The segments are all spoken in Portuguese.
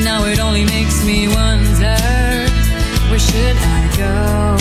but now it only makes me wonder, where should I go?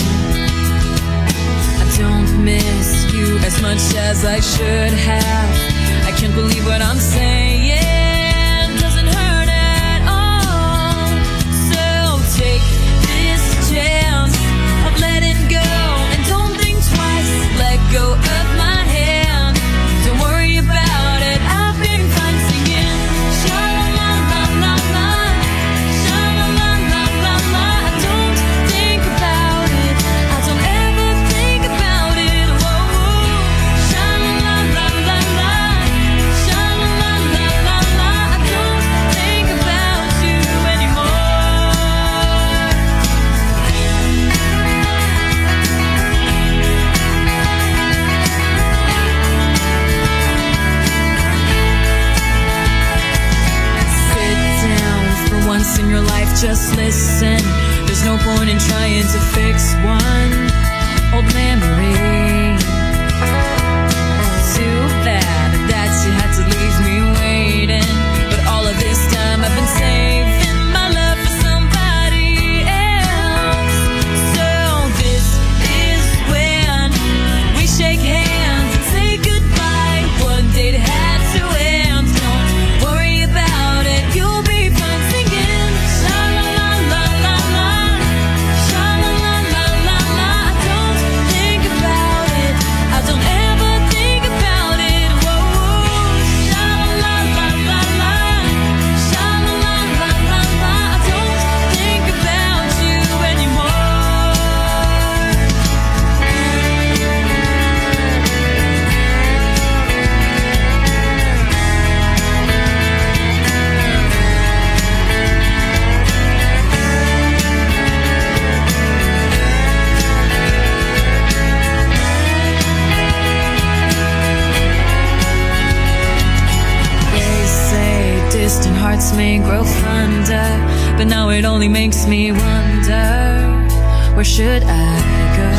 I don't miss you as much as I should have. I can't believe what I'm saying. Doesn't hurt at all. So take this chance of letting go, and don't think twice. Let go of my hand. Don't worry about it. I've been fine singing. Sha la la la la la. Sha la la la la la. I don't think about it. I don't ever think about it. Whoa. Sha la la la la la. Sha la la la la la. I don't think about you anymore. Sit down for once in your life, just listen. There's no point in trying to fix one old memory. Too bad that you had to leave me waiting, but all of this time I've been saving my love for somebody else. So this is when we shake hands and say goodbye. One day it had to end. Don't worry about it, you'll be fine singing. Sha la la la la la. Sha la la la la la. I don't think about it. I don't ever think about it. Whoa. Sha la la la la. Sha la la la la la. I don't think about you anymore. They say distant hearts may grow fonder, but now it only makes me wonder, where should I go?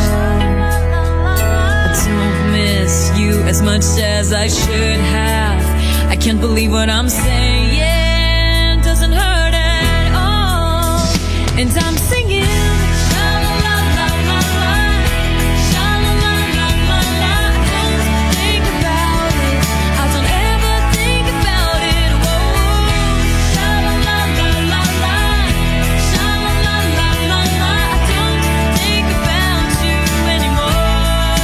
I don't miss you as much as I should have. I can't believe what I'm saying. Doesn't hurt at all. And I'm singing. Sha la la la la la. Sha la la la la la. I don't think about it. I don't ever think about it. Whoa. Sha la la la la la. Sha la la la la la. I don't think about you anymore.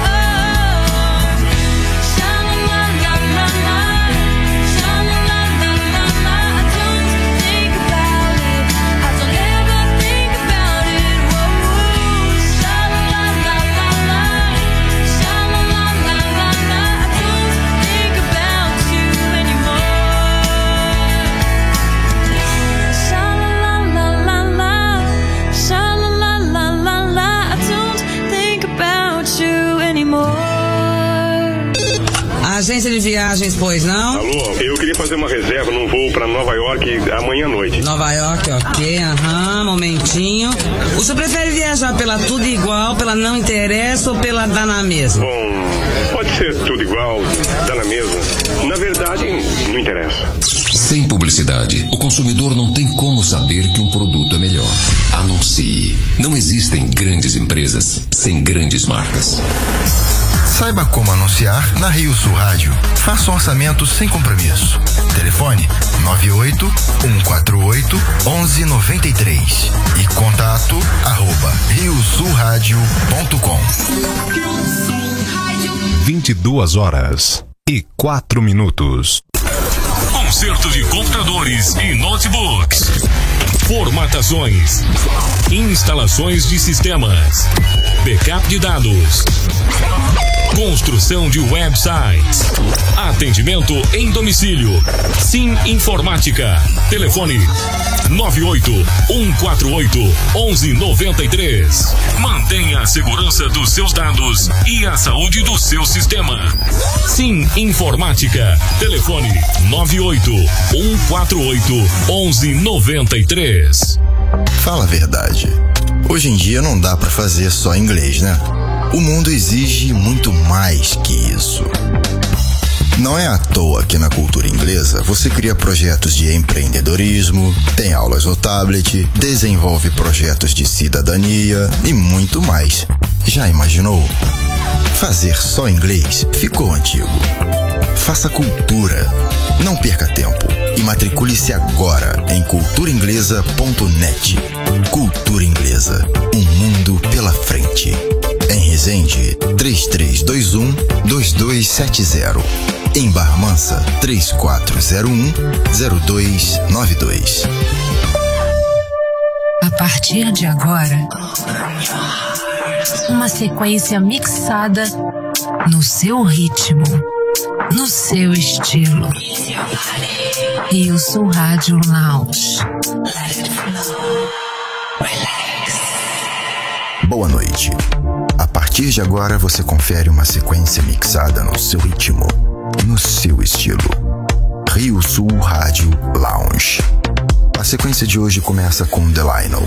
Sha la la la la la. Sha la la la la la. I don't think about it. I don't ever think about it. Whoa. Sha la la la la la. Sha la la la la la. I don't think about you anymore. Sha la la la la la. Sha la la la la la. I don't think about you anymore. Agência de viagens, pois não? Alô, eu queria fazer uma reserva num voo para Nova York amanhã à noite. Nova York, ok, momentinho. O senhor prefere viajar pela Tudo Igual, pela Não Interessa ou pela Dá na Mesma? Bom, pode ser tudo igual, dá na mesma. Na verdade, não interessa. Sem publicidade, o consumidor não tem como saber que um produto é melhor. Anuncie. Não existem grandes empresas sem grandes marcas. Saiba como anunciar na Rio Sul Rádio. Faça um orçamento sem compromisso. Telefone 98-148-1193 e contato @riosulradio.com. 22h04. Conserto de computadores e notebooks. Formatações. Instalações de sistemas. Backup de dados. Construção de websites. Atendimento em domicílio. Sim Informática. Telefone 98-148-1193. Mantenha a segurança dos seus dados e a saúde do seu sistema. Sim Informática. Telefone 98-148-1193. Fala a verdade. Hoje em dia não dá pra fazer só inglês, né? O mundo exige muito mais que isso. Não é à toa que na cultura inglesa você cria projetos de empreendedorismo, tem aulas no tablet, desenvolve projetos de cidadania e muito mais. Já imaginou? Fazer só inglês ficou antigo. Faça cultura. Não perca tempo e matricule-se agora em culturainglesa.net. Cultura Inglesa, um mundo pela frente. Em Resende, 3321-2270. Em Barmança, 3401-0292. A partir de agora, uma sequência mixada no seu ritmo, no seu estilo. Eu sou Rádio Lounge. Boa noite. A partir de agora você confere uma sequência mixada no seu ritmo, no seu estilo. Rio Sul Rádio Lounge. A sequência de hoje começa com The Lionel.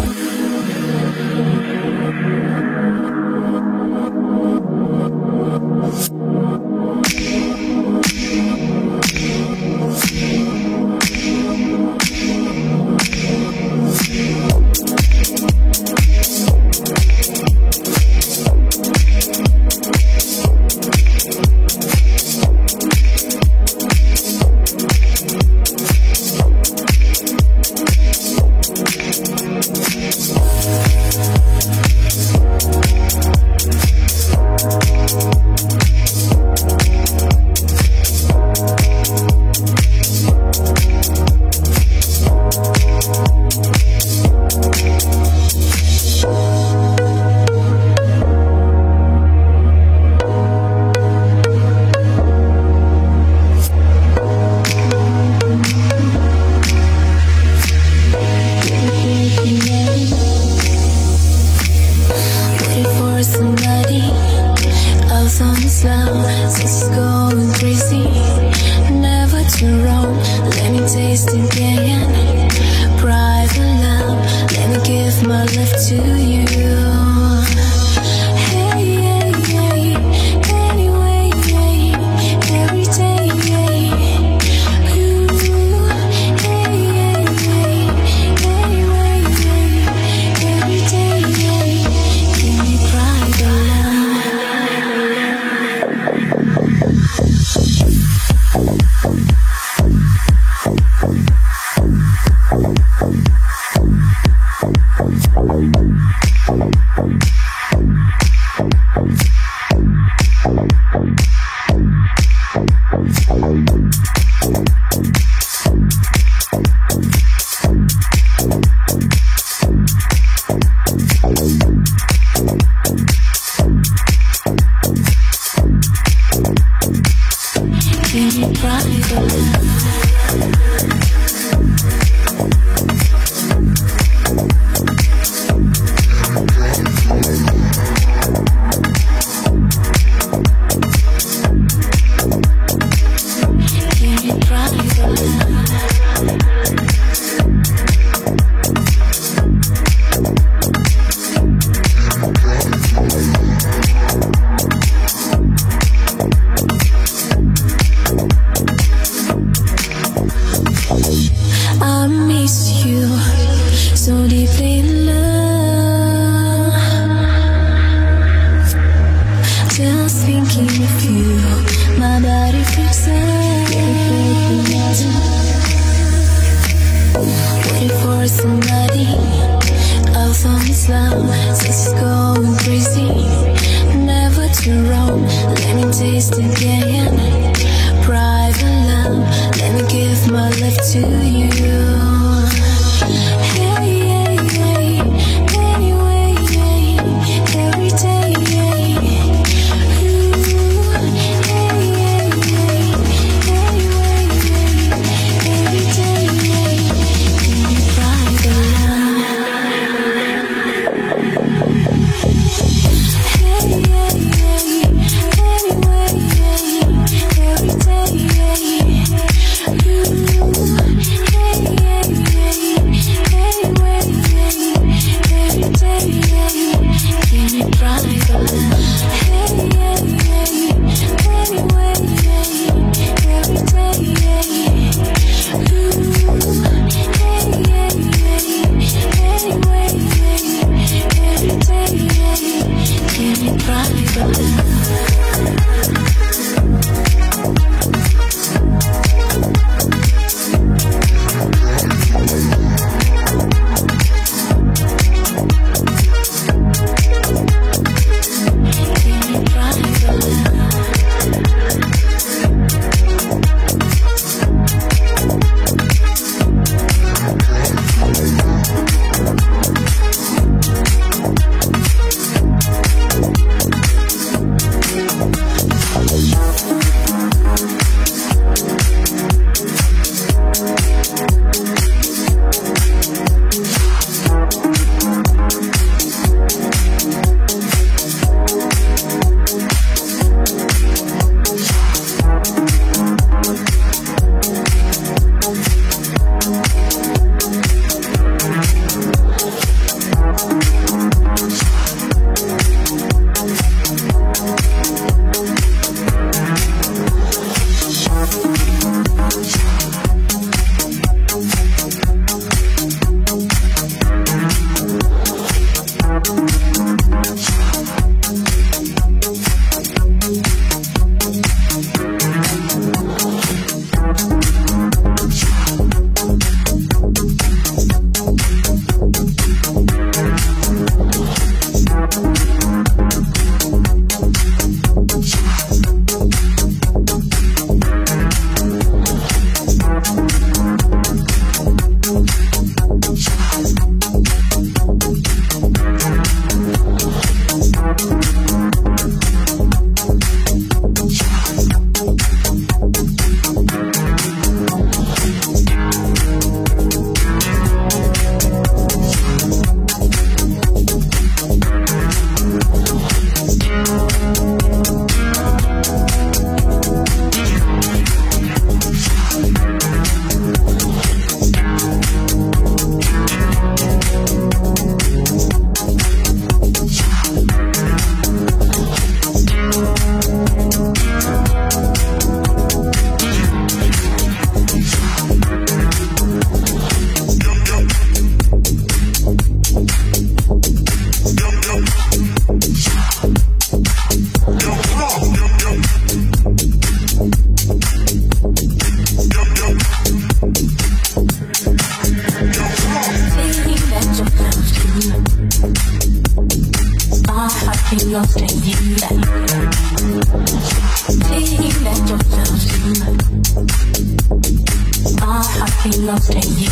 belongs to you.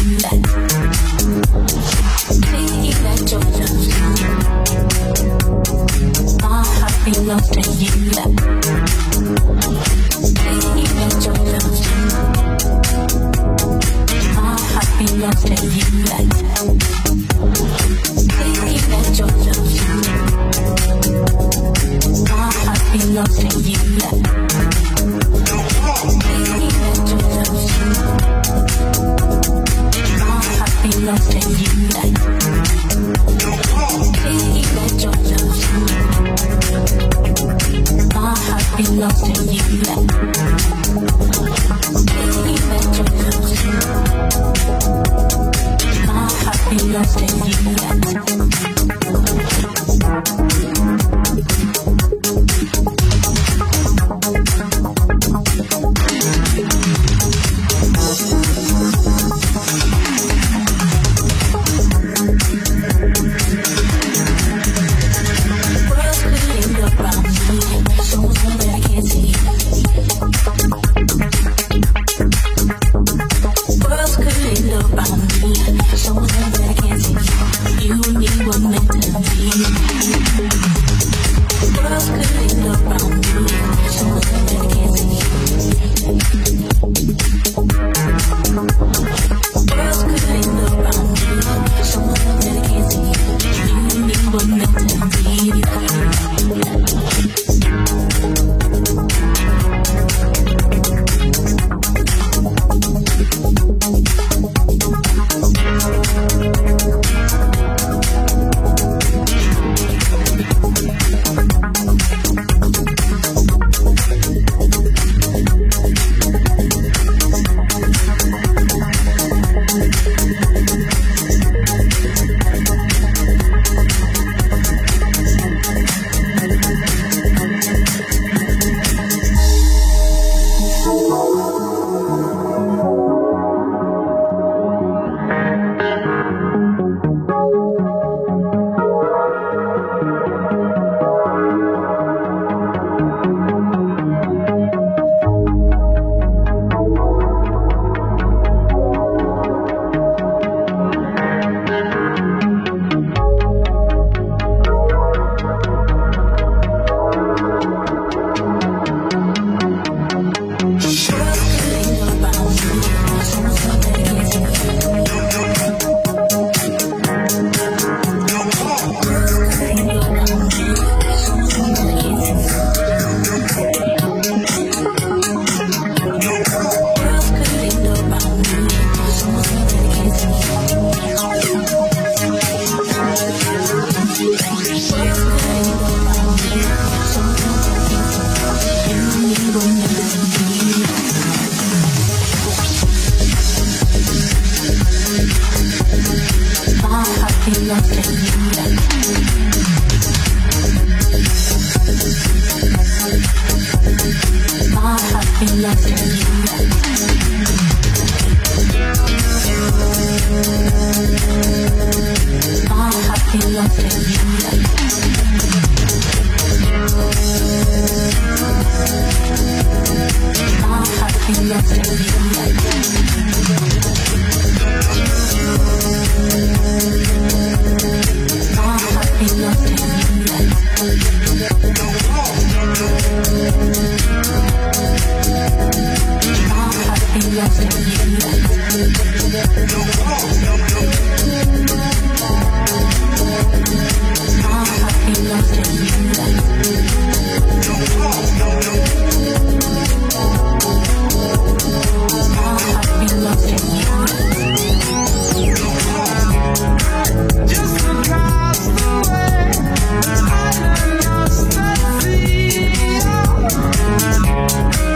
Please let your love my heart belongs to you. Please let your love my heart belongs to you. Please let your love my heart belongs to you. Belongs to you. Please let your love my heart belongs to you. Please let your love my heart belongs to you.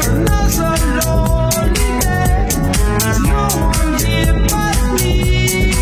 No one here but me.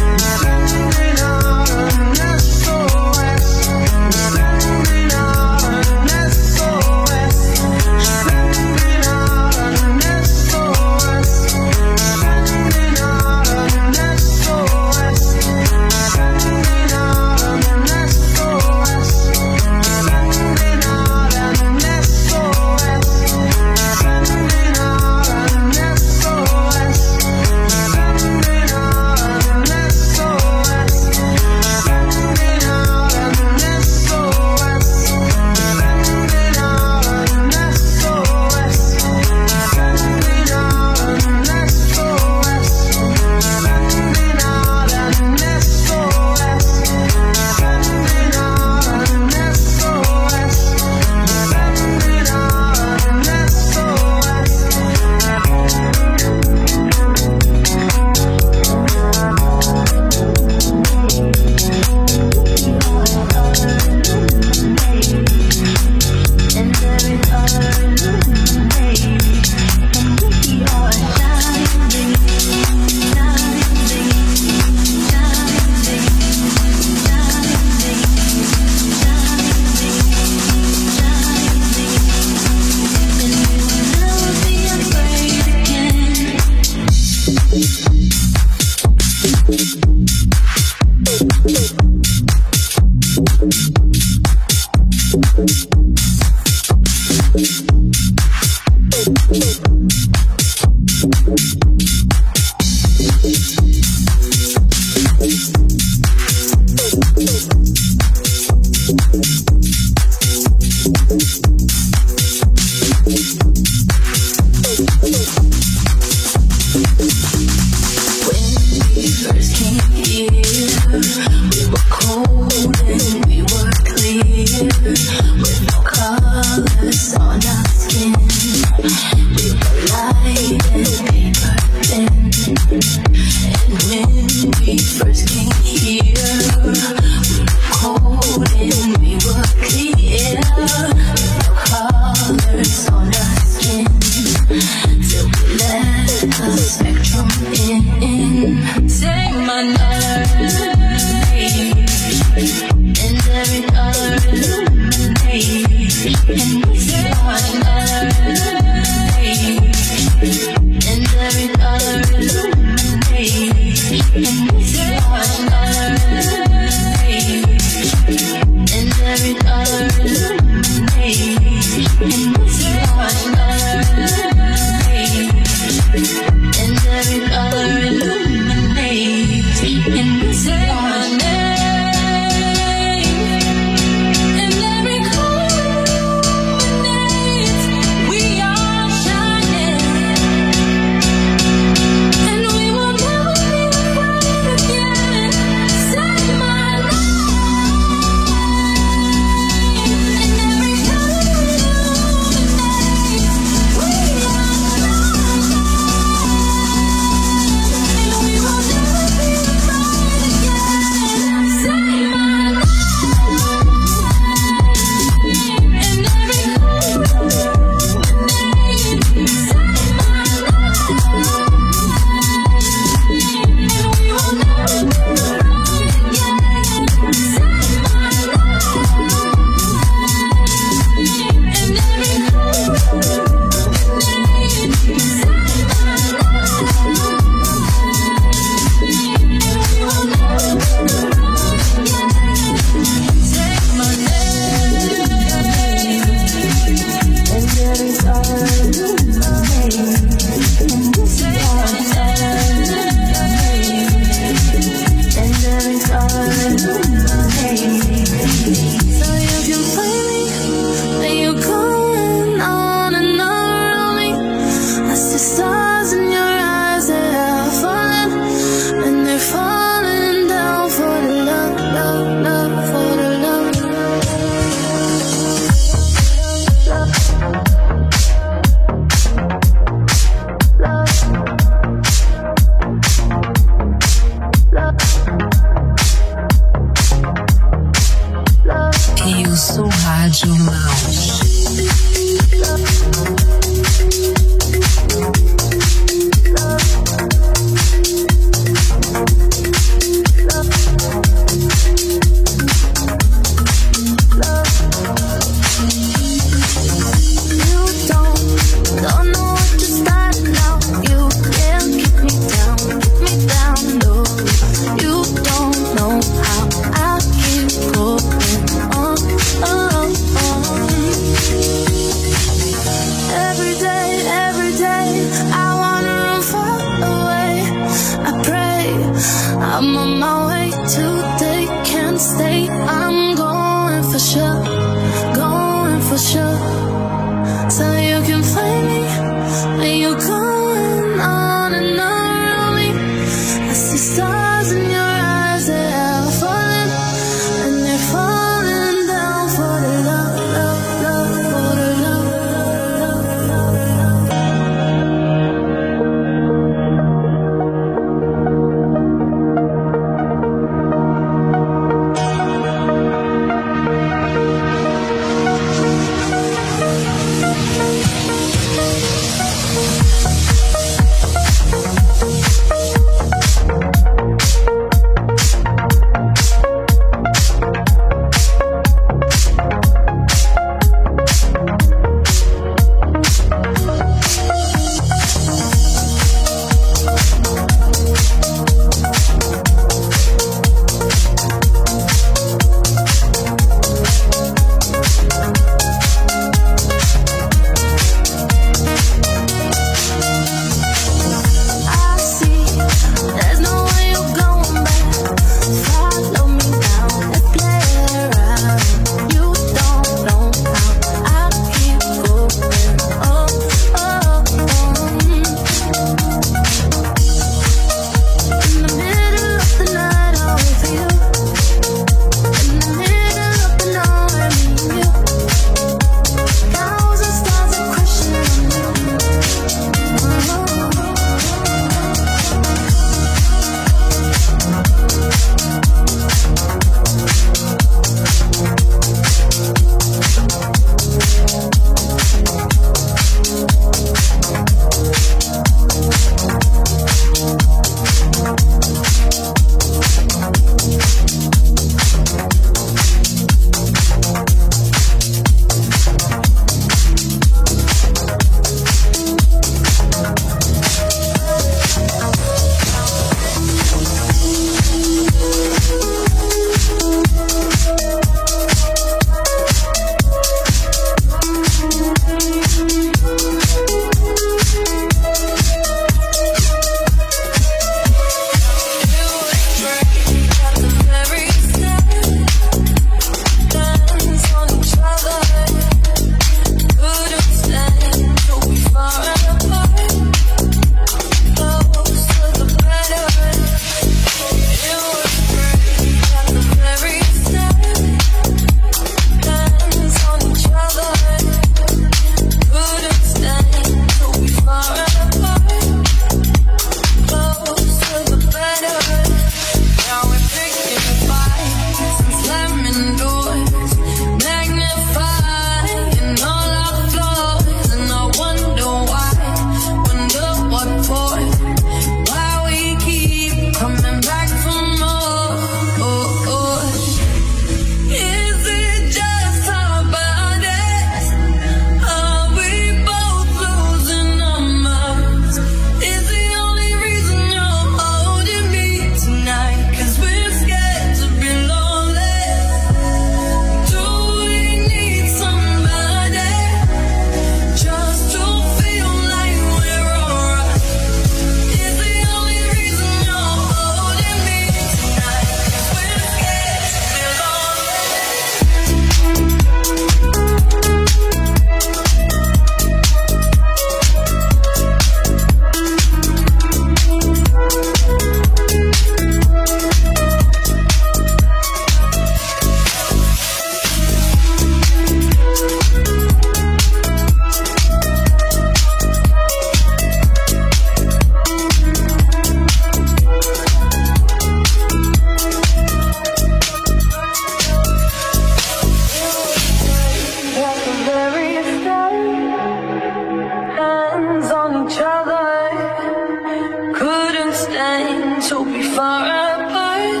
hands on each other, couldn't stand to be far apart,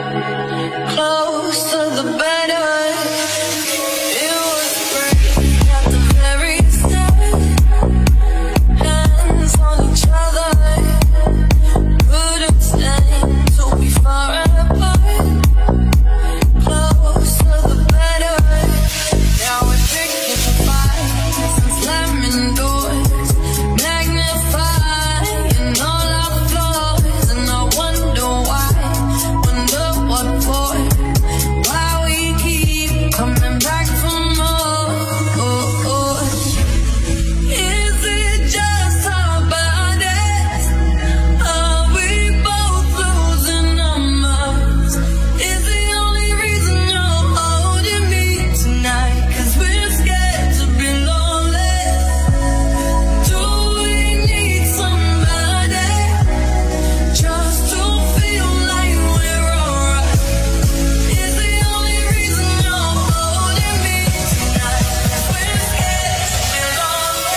close to the better. It was great at the very start, hands on each other, couldn't stand to be far apart, close to the better. Now we're picking fights and slamming doors, magnifying all our flaws, and I wonder why, wonder what for, why we keep coming back for more. Is it just our bodies? Are we both losing our minds? Is the only reason you're holding me tonight 'cause we're scared to be lonely? Do we need somebody just to feel like we're alright? Is the only reason you're holding me tonight 'cause we're scared to be lonely?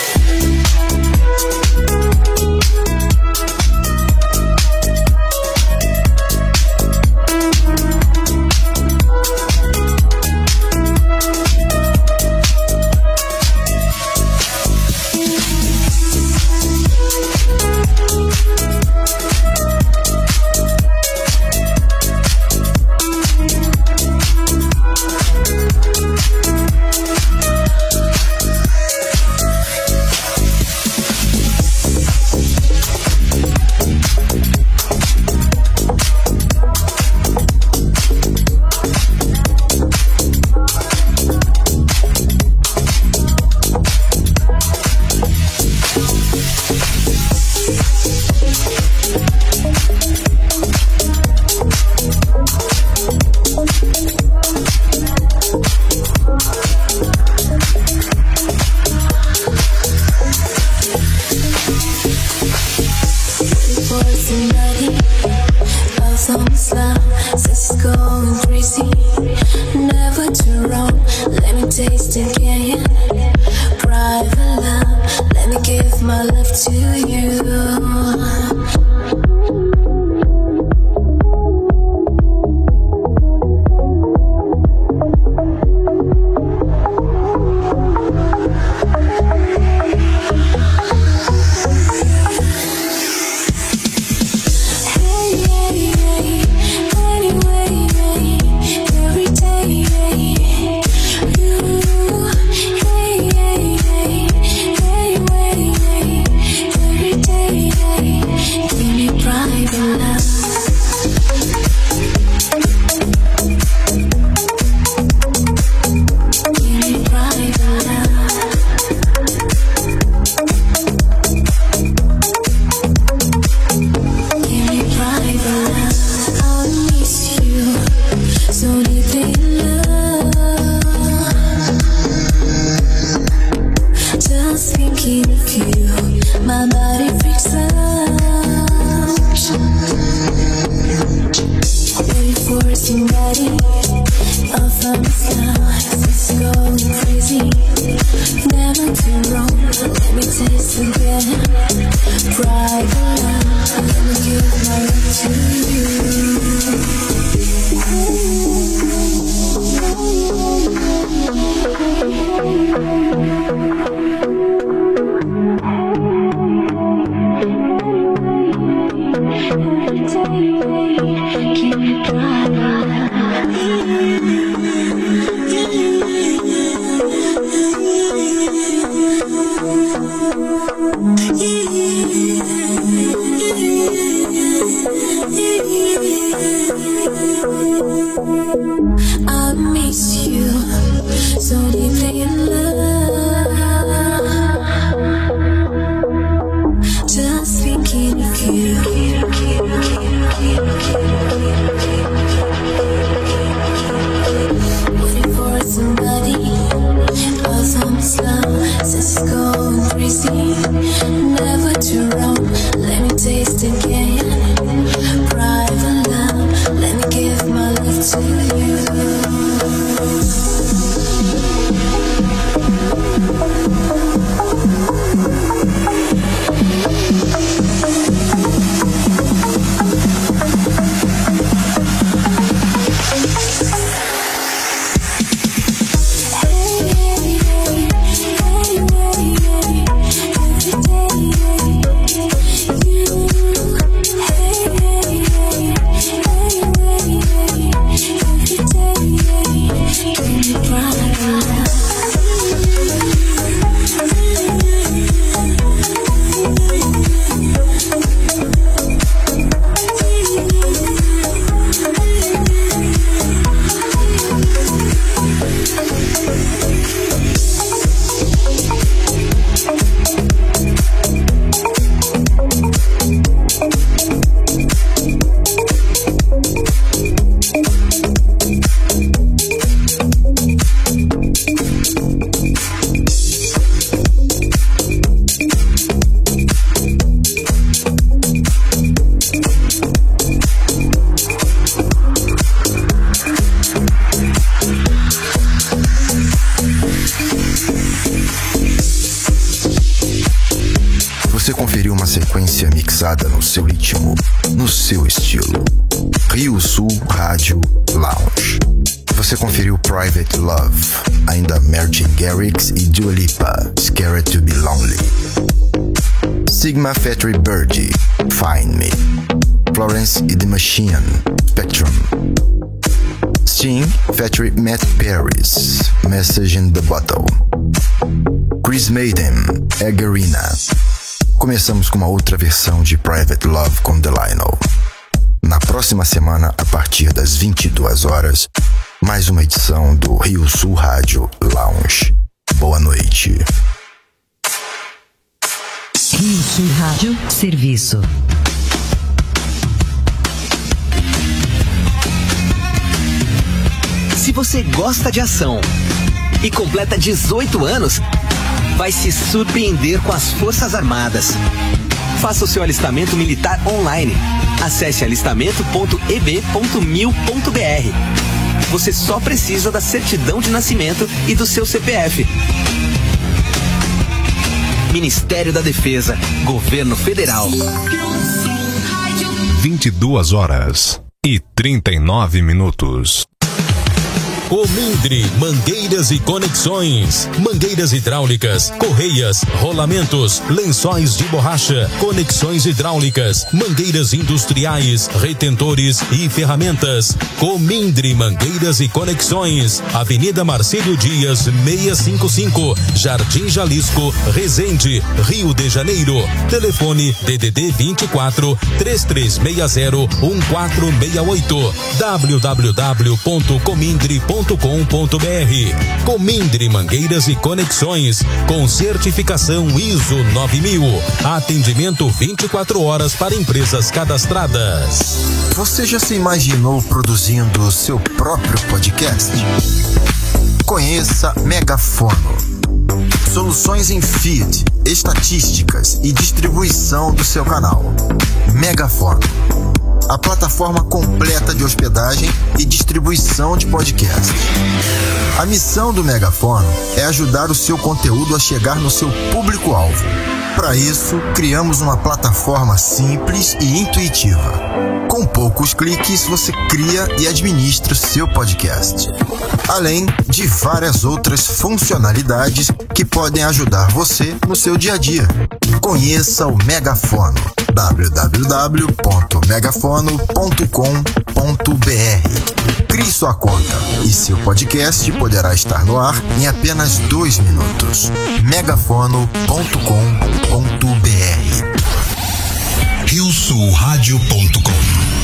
For somebody else on the slum, says it's going crazy, never too wrong. Let me taste again, private love. Let me give my love to you. I miss you so deeply in love. Just thinking of you. Waiting for somebody else on the slow. Since it's going crazy, never too wrong. Let me taste again. Private love, let me give my life to you. Você conferiu uma sequência mixada no seu ritmo, no seu estilo. Rio Sul Rádio Lounge. Você conferiu Private Love, ainda Martin Garrix e Dua Lipa, Scared to be Lonely. Sigma Factory Birdie, Find Me. Florence and the Machine, Spectrum. Sting, Factory Matt Paris, Message in the Bottle. Chris Maiden, Agarina. Começamos com uma outra versão de Private Love com The Lionel. Na próxima semana, a partir das 22 horas, mais uma edição do Rio Sul Rádio Lounge. Boa noite. Rio Sul Rádio Serviço. Se você gosta de ação e completa 18 anos, vai se surpreender com as Forças Armadas. Faça o seu alistamento militar online. Acesse alistamento.eb.mil.br. Você só precisa da certidão de nascimento e do seu CPF. Ministério da Defesa, Governo Federal. 22 horas e 39 minutos. Comindri Mangueiras e Conexões. Mangueiras hidráulicas, correias, rolamentos, lençóis de borracha, conexões hidráulicas, mangueiras industriais, retentores e ferramentas. Comindri Mangueiras e Conexões. Avenida Marcílio Dias, 655, Jardim Jalisco, Resende, Rio de Janeiro. Telefone DDD 24 3360 1468. www.comindri.com.br. Comindri Mangueiras e Conexões, com certificação ISO 9000. Atendimento 24 horas para empresas cadastradas. Você já se imaginou produzindo o seu próprio podcast? Conheça Megafono. Soluções em feed, estatísticas e distribuição do seu canal. Megafono. A plataforma completa de hospedagem e distribuição de podcasts. A missão do Megafono é ajudar o seu conteúdo a chegar no seu público-alvo. Para isso, criamos uma plataforma simples e intuitiva. Com poucos cliques, você cria e administra o seu podcast. Além de várias outras funcionalidades que podem ajudar você no seu dia a dia. Conheça o Megafono. www.megafono.com.br. Crie sua conta e seu podcast poderá estar no ar em apenas 2 minutos. megafono.com.br. RioSulRádio.com.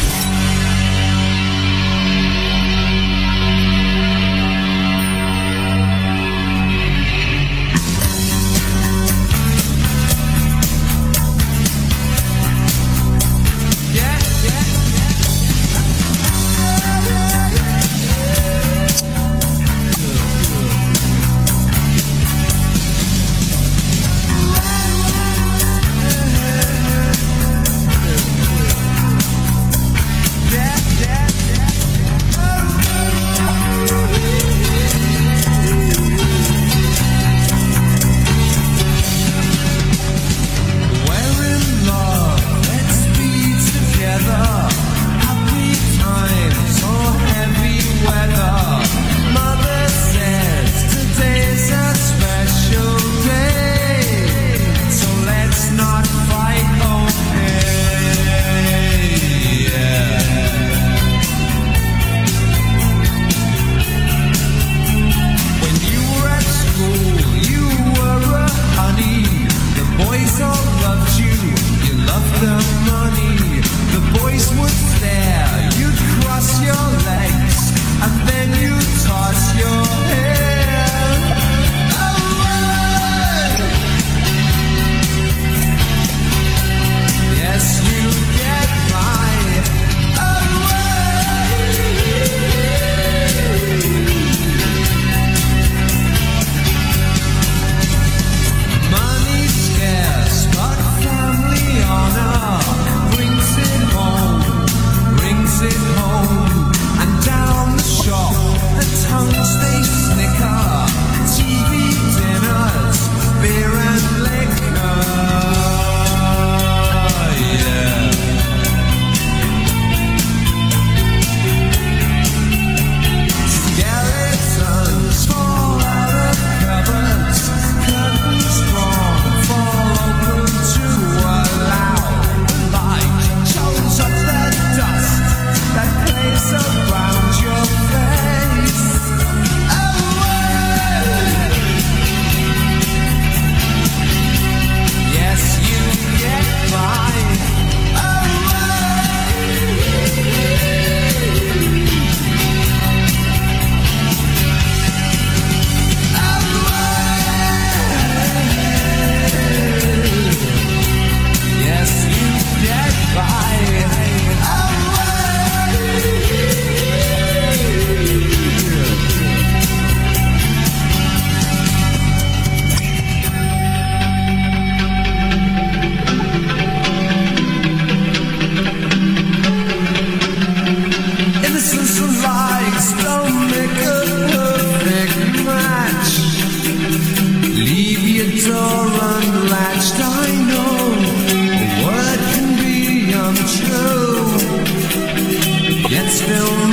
Brings it home. film